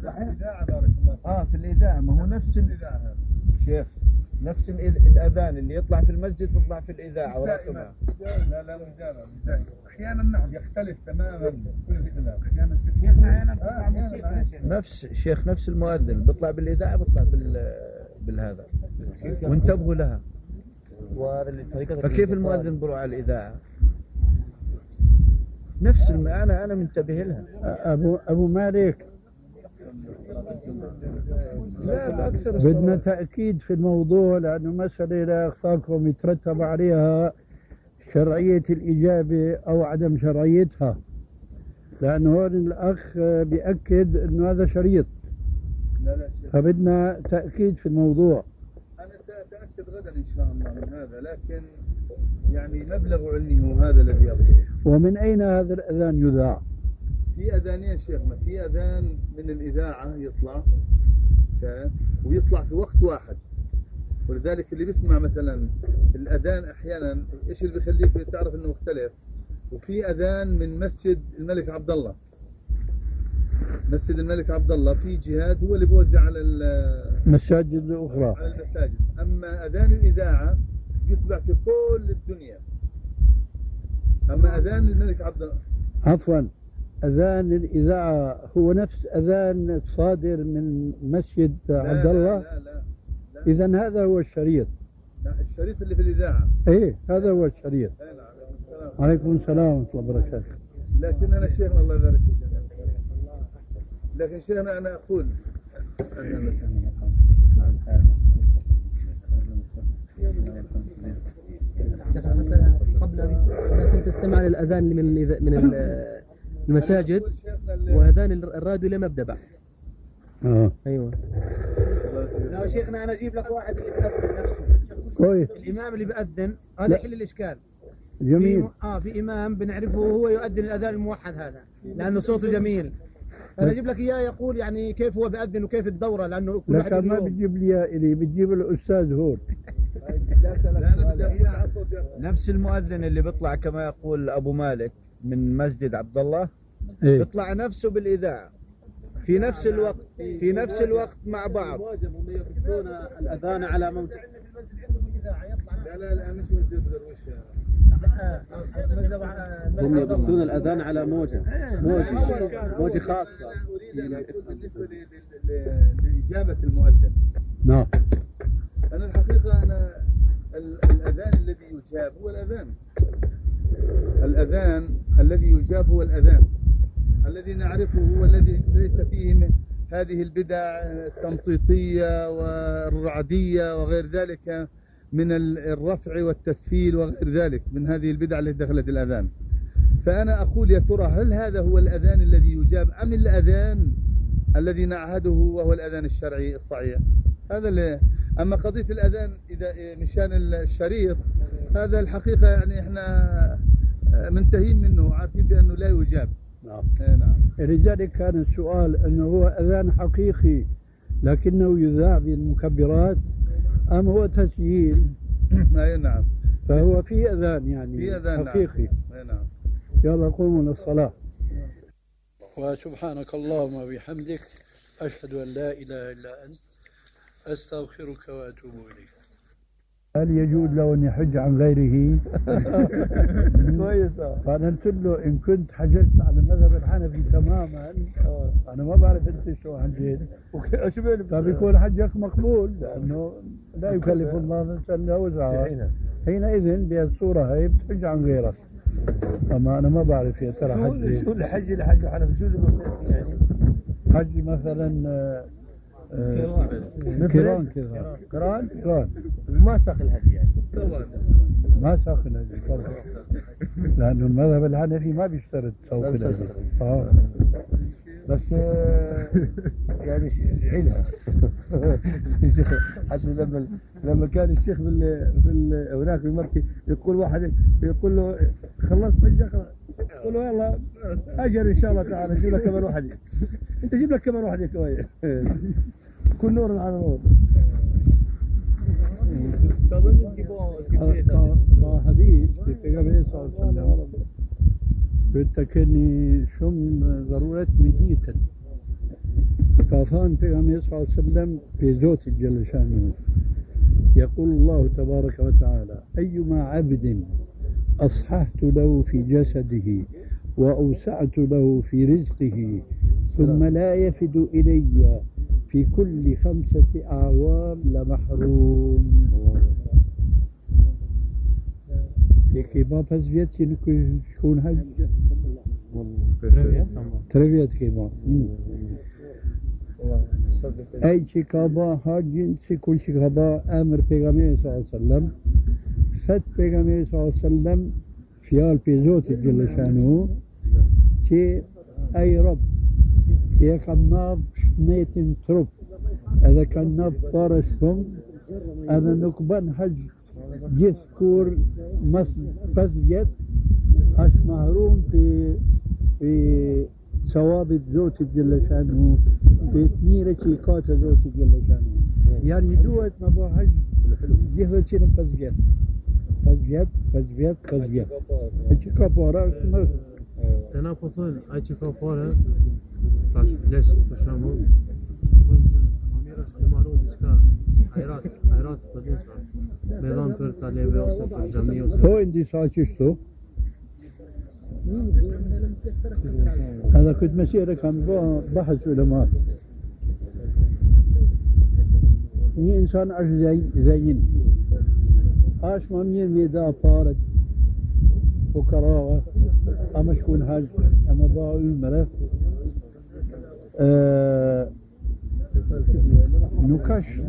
في الإذاعة، ما هو نفس الإذاعة شيخ، نفس الأذان اللي يطلع في المسجد بيطلع في الإذاعة ورقمها. لا أحيانا نعم يختلف تماما كل الإذاعة. أحيانا نفس شيخ، نفس المؤذن بيطلع بالإذاعة بيطلع بالهذا، وانتبهوا لها. فكيف المؤذن بروح على الإذاعة؟ نفس أنا منتبه لها. أبو مالك، لا أكثر بدنا تأكيد في الموضوع، لأنه مسألة لا يخفاكم يترتب عليها شرعية الإجابة أو عدم شرعيتها، لأنه هون الأخ بيأكد أنه هذا شريط، فبدنا تأكيد في الموضوع. أنا سأتأكد غدا إن شاء الله من هذا، لكن يعني مبلغ علمي هو هذا الذي يظهر. ومن أين هذا الأذان يذاع؟ في أذانين شيخنا، في أذان من الإذاعة يطلع ويطلع في وقت واحد، ولذلك اللي بيسمع مثلا الأذان أحيانا إيش اللي بيخليك تعرف إنه مختلف. وفي أذان من مسجد الملك عبد الله، مسجد الملك عبد الله في جهاز هو اللي بيوزع على المساجد الأخرى، على المساجد. أما أذان الإذاعة يسمع في كل الدنيا. أما أذان الملك عبد الله، عفوا، أذان الإذاعة هو نفس أذان صادر من مسجد عبد الله؟ لا. إذن هذا هو الشريط. لا، الشريط اللي في الإذاعة. إيه هذا هو الشريط. عليكم السلام ورحمة الله وبركاته. لكن أنا شيخنا الله يبارك فيك، لكن شيخنا أنا أقول قبل كنت تستمع للأذان من المساجد، وأذان الراديو لم يبدأ بعد. أيوة. لا شيخنا أنا أجيب لك واحد اللي بيأذن نفسه كويس. الإمام اللي بيأذن هذا يحل الإشكال. جميل. في إمام بنعرفه هو يؤذن الأذان الموحد هذا لأنه صوته جميل. أنا أجيب لك إياه يقول يعني كيف هو بيأذن وكيف الدورة، لأنه كل واحد ما بتجيب لي إلي، بتجيب الأستاذ هون. نفس المؤذن اللي بيطلع كما يقول أبو مالك من مسجد عبد الله، إيه؟ بيطلع نفسه بالإذاعة في نفس الوقت مع بعض. هم يردون الأذان على موجة. لا مش مسجد درويش. هم يردون الأذان على موجة خاصة. بالنسبة لإجابة المؤذن، نعم. أنا الحقيقة الأذان الذي يجاب هو الأذان الذي يجاب هو الأذان الذي نعرفه، هو الذي ليس فيه من هذه البدع التنطيطية والرعدية وغير ذلك من الرفع والتسفيل وغير ذلك من هذه البدع التي دخلت الأذان. فأنا أقول يا ترى هل هذا هو الأذان الذي يجاب أم الأذان الذي نعهده وهو الأذان الشرعي الصحيح؟ هذا اللي. أما قضية الأذان إذا مشان الشريط هذا الحقيقة يعني إحنا منتهين منه وعارفين بأنه لا يجاب. نعم. لذلك كان السؤال أنه هو أذان حقيقي لكنه يذاع بالمكبرات أم هو تسجيل؟ نعم. فهو في أذان يعني في أذان حقيقي. نعم. يلا قوموا للصلاة. وسبحانك اللهم وبحمدك أشهد أن لا إله إلا أنت أستغفرك وأتوب إليك. هل يجوز له أن يحج عن غيره؟ كويس. فأنا قلت له إن كنت حججت على المذهب الحنفي تماما، أنا ما بعرف أنت شو حجيت، فبيكون حجك مقبول لأنه لا يكلف الله نفسا إلا وسعها. حينئذ بهالصورة هي بتحج عن غيرك. أما أنا ما بعرف يا ترى حج شو الحج الحنفي شو اللي يعني حج مثلا كيران كيران ما ساق الهدي يعني ما ساق الهدي طبعا، لأنه المذهب الحنفي ما بيشترط سوق الهدي. بس يعني عينها حتى لما كان الشيخ هناك في مكة يقول واحد يقول له خلصت حجة، يقول له يلا أجر إن شاء الله تعالى جيب لك كمان واحد، أنت جيب لك كمان واحد كويس كل نور على نور. حديث في النبي صلى الله عليه وسلم بتكني شم ضرورة مديتا كافان في النبي صلى الله عليه وسلم في زوت جل شانه يقول الله تبارك وتعالى أيما عبد أصححت له في جسده وأوسعت له في رزقه ثم لا يفد إلي في كل 5 أعوام لمحروم. لكي ما فزيت شكون هج تربيت كيما أي شيء كابا هاجين شيء كل شيء كابا أمر بيغامي صلى الله عليه وسلم فت بيغامي صلى الله عليه وسلم فيال بيزوت جل شانه شيء أي رب شيء كان ناب شنيتين ترب إذا كان ناب بارشهم أنا نكبن حج يذكر فزيت أش محروم في ثواب زوت جل شانه في تميرة شيكات زوت جل شانه يعني دوت مباحج جهة شنو فزيت هيك كفارة تنافسون هيك كفارة باش ليش تفهموا ماميرس كمارو ديسكا حيرات بدوسا ميلان فرتا ليبي وسط الجميع تو اندي ساچشتو هذا كنت مسيرة كان بحث علماء ني انسان اش زين اش مامين ميدا فارد فقراء اما شكون حاج اما باع عمره نكشت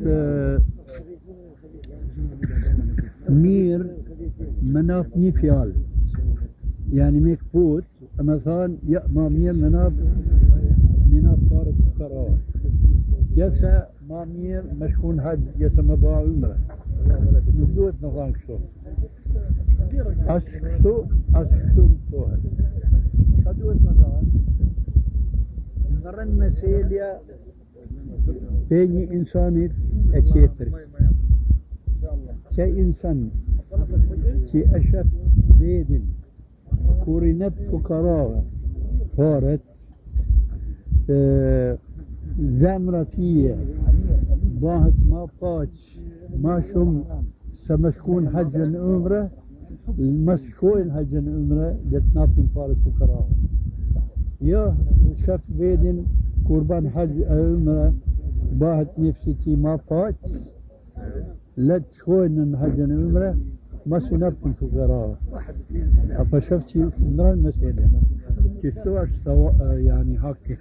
مير مناف نيفيال يعني مكبوت مثلا يأمى مير مناف فارد فقراء يسا مامير مشكون حج يسا مباع عمره نبدوت نظام شو أشكسو مفتوحة كدوت نظام نرن مسيليا بيني إنساني أتشيتر شيء إنسان شيء أشف بيدن كورينت فقراء فارت زمرتية باهت ما باتش ما شم سمشكون حجا عمره المسكون حجا عمره لتنافن فارس فقراء يا شف بيدن قربان حج عمره باهت نفسيتي ما باتش لتشكون حجا عمره ما سنفن فقراء فشفتي نرى المسألة كيف سواء يعني حقي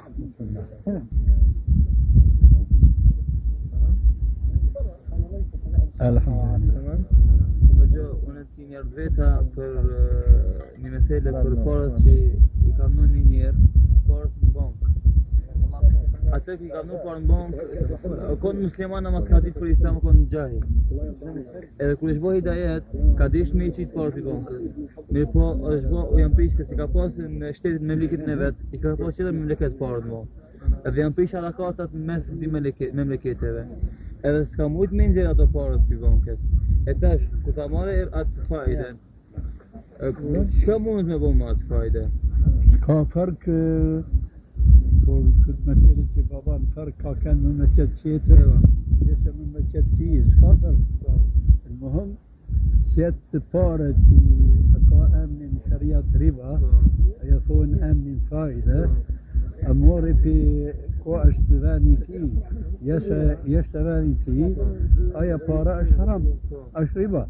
Tmam. Gjë, unë ti njerë veta për një mesele për parët që I kam në një njerë parët në bankë. Atë që I kam në parë në bankë, konë muslimana mas ka ditë për Islam, konë në gjahi. Edhe kër është bo hidajet, ka dish me I qitë parët I bankës. Mirë po, është bo, u jam prishtë, si ka pasë në shtetit me mlekit në vetë, I ka pasë qëtër me mleket parët në bankë. Edhe jam prishtë alakatat në mes dy me mleketeve. Edhe s'ka mujt me nxjerë ato parët për bankës. E tash, ku ta marrë atë fajden, çka mundet me bo me atë fajde? S'ka fark, por këtë meselë që baban fark ka kanë me qëtë qetër, jesë me qëtë ti, s'ka fark. المهم qëtë pare që ka emnin shariat riba, e thonë emnin fajde, أموري في كو اشتغاني تي يشتغاني تي أي بارا أشرب أشربه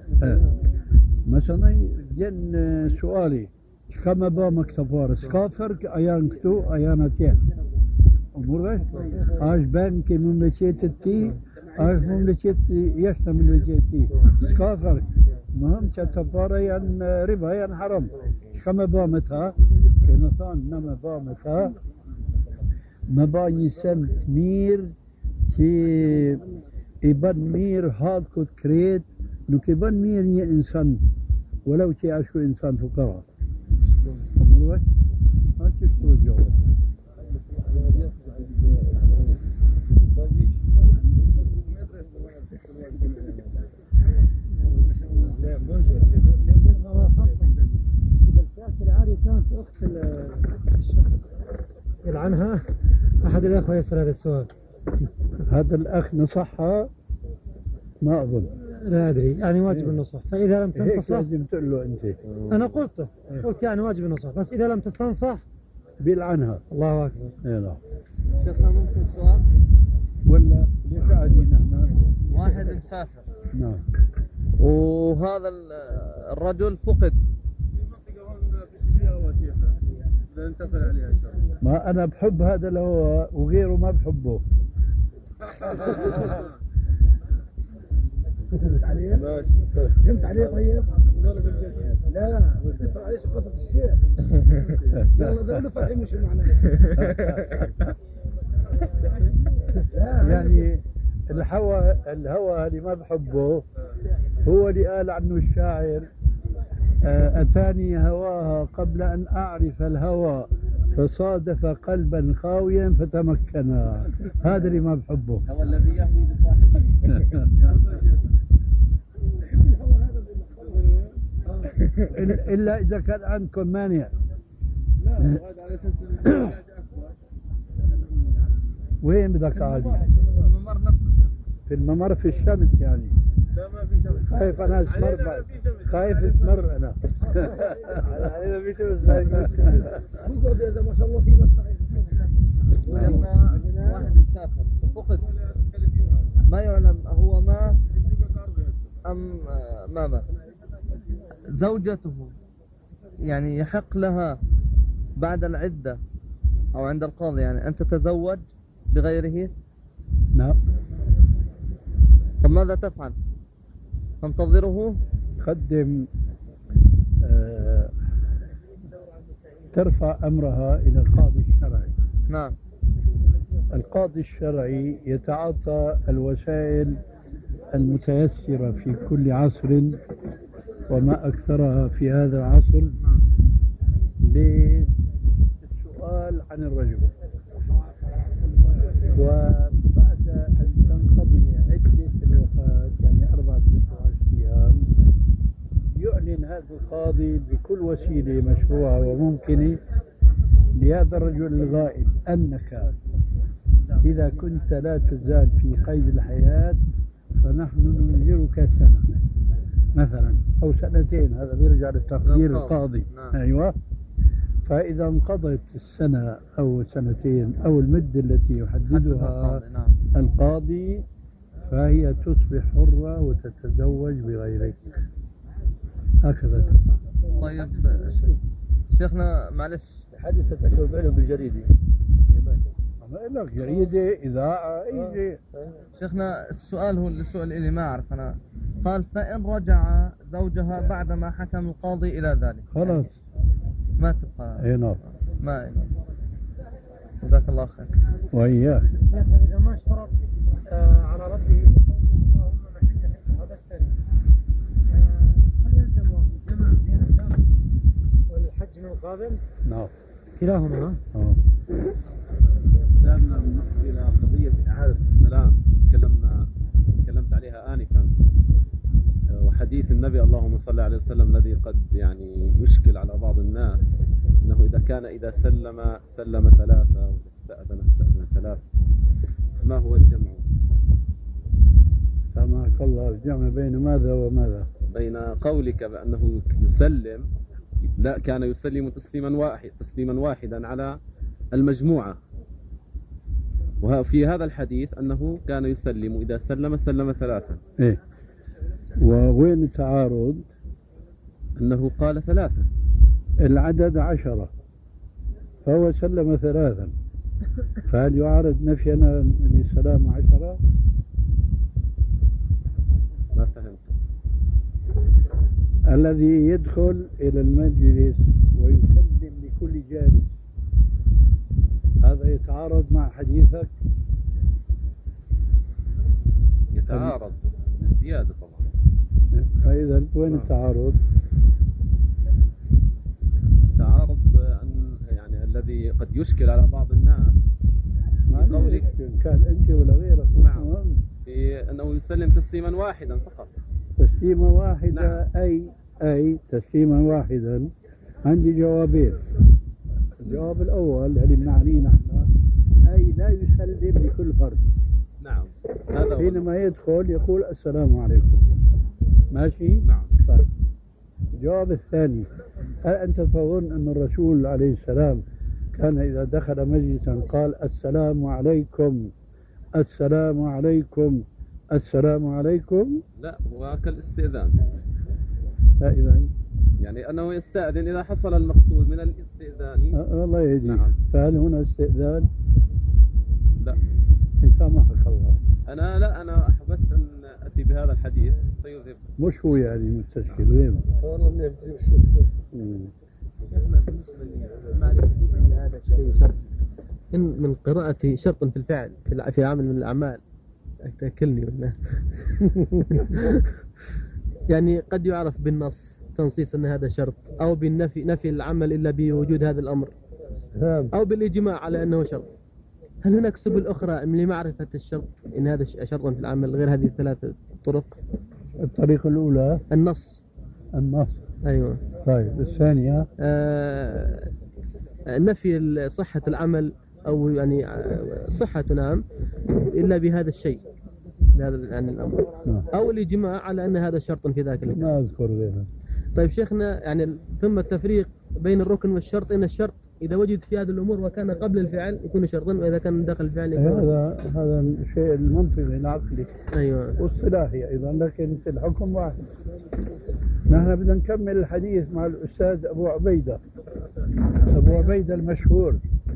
مثلا جن سؤالي كما با مكتفار سكافر أيان كتو أيان تين Omurgaç, až ben ki memleketet ti, až memleket yaşta memleket ti. Ska fark. Mühim çatapara yan riba yan haram. Kama bameta, kenatan nama bameta, mabani semt mir ki iban mir had kut kret, nuk iban mir një insan, ولو që ashtu insan fukara. Omurgaç, që shtu gjohet. إذا الكاس العاري كانت أخت الشخص يلعنها أحد الأخوة يسأل هذا السؤال. هذا الأخ نصحها ما أظن. لا أدري يعني واجب النصح، فإذا لم تنتصح لازم تقول له أنت. أنا قلت يعني واجب النصح، بس إذا لم تستنصح بيلعنها. الله أكبر. إيه نعم. شيخنا ممكن سؤال؟ ولا ليش قاعدين احنا؟ واحد مسافر. نعم. وهذا الرجل فقد. ما أنا بحب هذا الهواء وغيره ما بحبه. فهمت عليه؟ فهمت عليه طيب؟ لا تفهم عليه قصة الشيخ. يلا ده له فاهم شو معناه. يعني الهوى اللي ما بحبه هو اللي قال عنه الشاعر أتاني هواها قبل أن أعرف الهوى فصادف قلبا خاويا فتمكنا. هذا اللي ما بحبه. هو الذي يهوي بصاحبه. إلا إذا كان عندكم مانع. وين بدك عادي؟ الممر نفسه. في الممر في الشمس يعني. لا ما في شمس. خايف أنا اسمر بعد. خايف اسمر أنا. علينا في شمس. بقعد إذا ما شاء الله في بس. واحد مسافر فقد ما يعلم هو مات أم ما مات. زوجته يعني يحق لها بعد العدة أو عند القاضي يعني أن تتزوج بغيره؟ نعم. طب ماذا تفعل؟ تنتظره؟ قدم ترفع أمرها إلى القاضي الشرعي. نعم. القاضي الشرعي يتعاطى الوسائل المتيسرة في كل عصر وما أكثرها في هذا العصر للسؤال عن الرجل. وبعد أن تنقضي عدة الوفاة يعني 14 أيام يعلن هذا القاضي بكل وسيلة مشروعة وممكنة لهذا الرجل الغائب أنك إذا كنت لا تزال في قيد الحياة فنحن ننذرك سنة مثلا أو سنتين. هذا بيرجع للتقدير القاضي. نعم. أيوة. فإذا انقضت السنة أو سنتين أو المدة التي يحددها القاضي فهي تصبح حرة وتتزوج بغيرك. هكذا. طيب شيخنا معلش حدثت أشهر بينهم بالجريدة. ما لك جريدة إذاعة أي. شيخنا السؤال هو السؤال اللي ما أعرف أنا. قال فإن رجع زوجها بعدما حكم القاضي إلى ذلك خلاص ما تبقى. اي نعم. ما جزاك الله خير. وإياك. إذا ما اشترط على ربه اللهم محل هذا الشريك هل يلزم الجمع بين الدم والحج من قابل؟ نعم. كلاهما. سألنا بالنسبة إلى قضية إعادة السلام تكلمت عليها آنفا، وحديث النبي اللهم صل عليه وسلم الذي قد يعني يشكل على بعض الناس أنه إذا سلم ثلاثة واستأذن ثلاثة. ما هو الجمع؟ سامحك الله، الجمع بين ماذا وماذا؟ بين قولك بأنه يسلم لا كان يسلم تسليما واحدا على المجموعة، وفي هذا الحديث أنه كان يسلم إذا سلم ثلاثة. إيه. ووين التعارض؟ أنه قال ثلاثة، العدد 10 فهو سلم 3 فهل يعارض نفينا للسلام 10؟ ما فهمت. الذي يدخل إلى المجلس ويسلم لكل جالس، هذا يتعارض مع حديثك؟ يتعارض بالزيادة طبعا. فإذا وين التعارض؟ التعارض أن يعني الذي قد يشكل على بعض الناس قولك كان أنت ولا غيرك. نعم. في أنه يسلم تسليما واحدا فقط. تسليما واحدا. نعم. أي تسليما واحدا. عندي جوابين. الجواب الأول اللي بنعنيه نحن أي لا يسلم لكل فرد. نعم. هذا حينما يدخل يقول السلام عليكم. ماشي؟ نعم. طيب. الجواب الثاني، هل أنت تظن أن الرسول عليه السلام كان إذا دخل مجلسا قال السلام عليكم السلام عليكم السلام عليكم؟ لا، هو كالاستئذان. فإذا يعني أنه يستأذن إذا حصل المقصود من الاستئذان. الله يهديك. نعم. فهل هنا استئذان؟ لا. إن سامحك الله. أنا أحببت أن أتي بهذا الحديث فيذهب. مش هو يعني مستشكل غيره. والله من الشيخ معرفة أن هذا الشيء شرط من قراءة شرط في الفعل في عمل من الأعمال. تأكلني والله. يعني قد يعرف بالنص تنصيص أن هذا شرط، أو بالنفي نفي العمل إلا بوجود هذا الأمر، أو بالإجماع على أنه شرط. هل هناك سبل أخرى لمعرفة الشرط إن هذا شرطا في العمل غير هذه الثلاث طرق؟ الطريقة الأولى النص. أيوة. طيب الثانية نفي صحة العمل، أو يعني صحة نعم إلا بهذا الشيء، بهذا يعني الأمر، أو الإجماع على أن هذا شرط في ذاك المكان. ما أذكر غيرها. طيب شيخنا، يعني ثم التفريق بين الركن والشرط، إن الشرط إذا وجد في هذه الأمور وكان قبل الفعل يكون شرطا، وإذا كان داخل الفعل يكون هذا الشيء المنطقي العقلي. أيوة. واصطلاحي أيضا، لكن في الحكم واحد. نحن بدنا نكمل الحديث مع الأستاذ أبو عبيدة المشهور.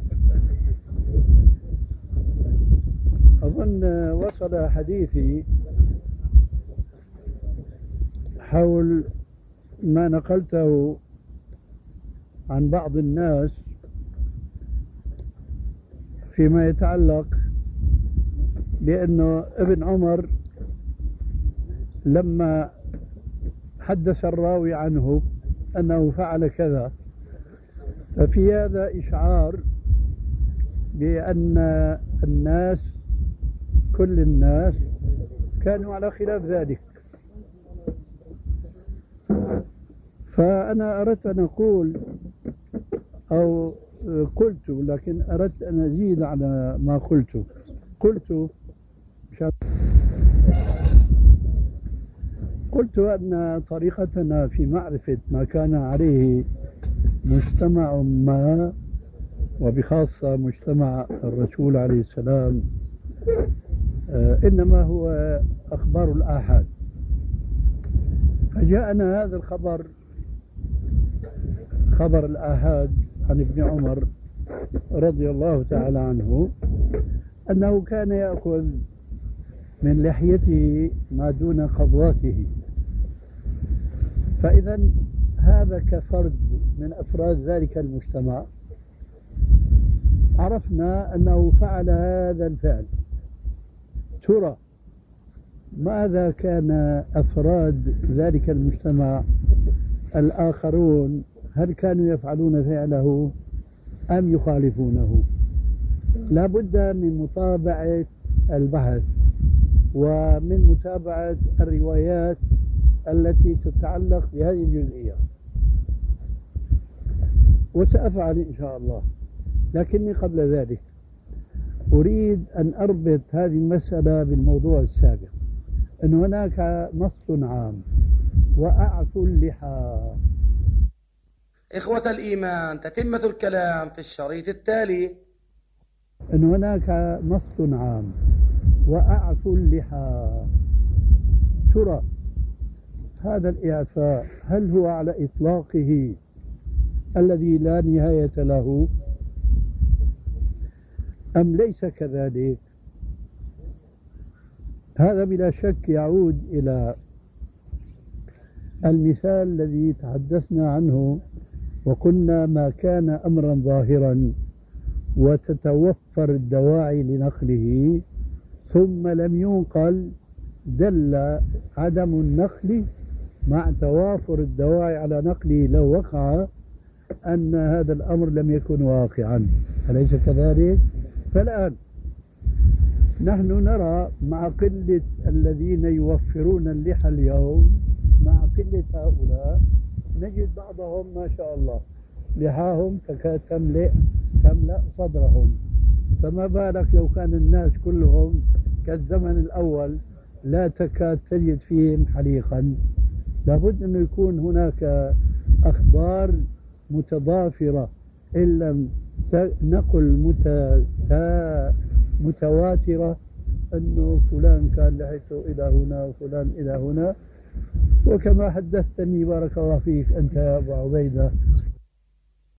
أظن وصل حديثي حول ما نقلته عن بعض الناس فيما يتعلق بأنه ابن عمر لما حدث الراوي عنه أنه فعل كذا، ففي هذا إشعار بأن الناس كل الناس كانوا على خلاف ذلك. فأنا أردت أن أقول أو قلت، لكن أردت أن أزيد على ما قلت أن طريقتنا في معرفة ما كان عليه مجتمع ما، وبخاصة مجتمع الرسول عليه السلام، إنما هو أخبار الآحاد. فجاءنا هذا الخبر، خبر الآحاد عن ابن عمر رضي الله تعالى عنه، أنه كان يأخذ من لحيته ما دون قبضته. فإذا هذا كفرد من أفراد ذلك المجتمع عرفنا أنه فعل هذا الفعل. ترى ماذا كان أفراد ذلك المجتمع الآخرون؟ هل كانوا يفعلون فعله أم يخالفونه؟ لا بد من متابعة البحث ومن متابعة الروايات التي تتعلق بهذه الجزئية، وسأفعل إن شاء الله. لكني قبل ذلك أريد أن أربط هذه المسألة بالموضوع السابق، أن هناك نص عام وأعفوا اللحى. إخوة الإيمان، تتمة الكلام في الشريط التالي. أن هناك نص عام وأعفوا اللحى. ترى هذا الإعفاء هل هو على إطلاقه الذي لا نهاية له، أم ليس كذلك؟ هذا بلا شك يعود إلى المثال الذي تحدثنا عنه وقلنا ما كان أمرا ظاهرا وتتوفر الدواعي لنقله ثم لم ينقل دل عدم النقل مع توافر الدواعي على نقله لو وقع أن هذا الأمر لم يكن واقعا، أليس كذلك؟ فالآن نحن نرى مع قلة الذين يوفرون اللحى اليوم، مع قلة هؤلاء نجد بعضهم ما شاء الله لحاهم تكاد تملأ صدرهم، فما بالك لو كان الناس كلهم كالزمن الأول لا تكاد تجد فيهم حليقا. لابد أن يكون هناك أخبار متضافرة إن لم نقل متواترة أنه فلان كان لحيته إلى هنا وفلان إلى هنا. وكما حدثتني بارك الله فيك أنت يا أبو عبيدة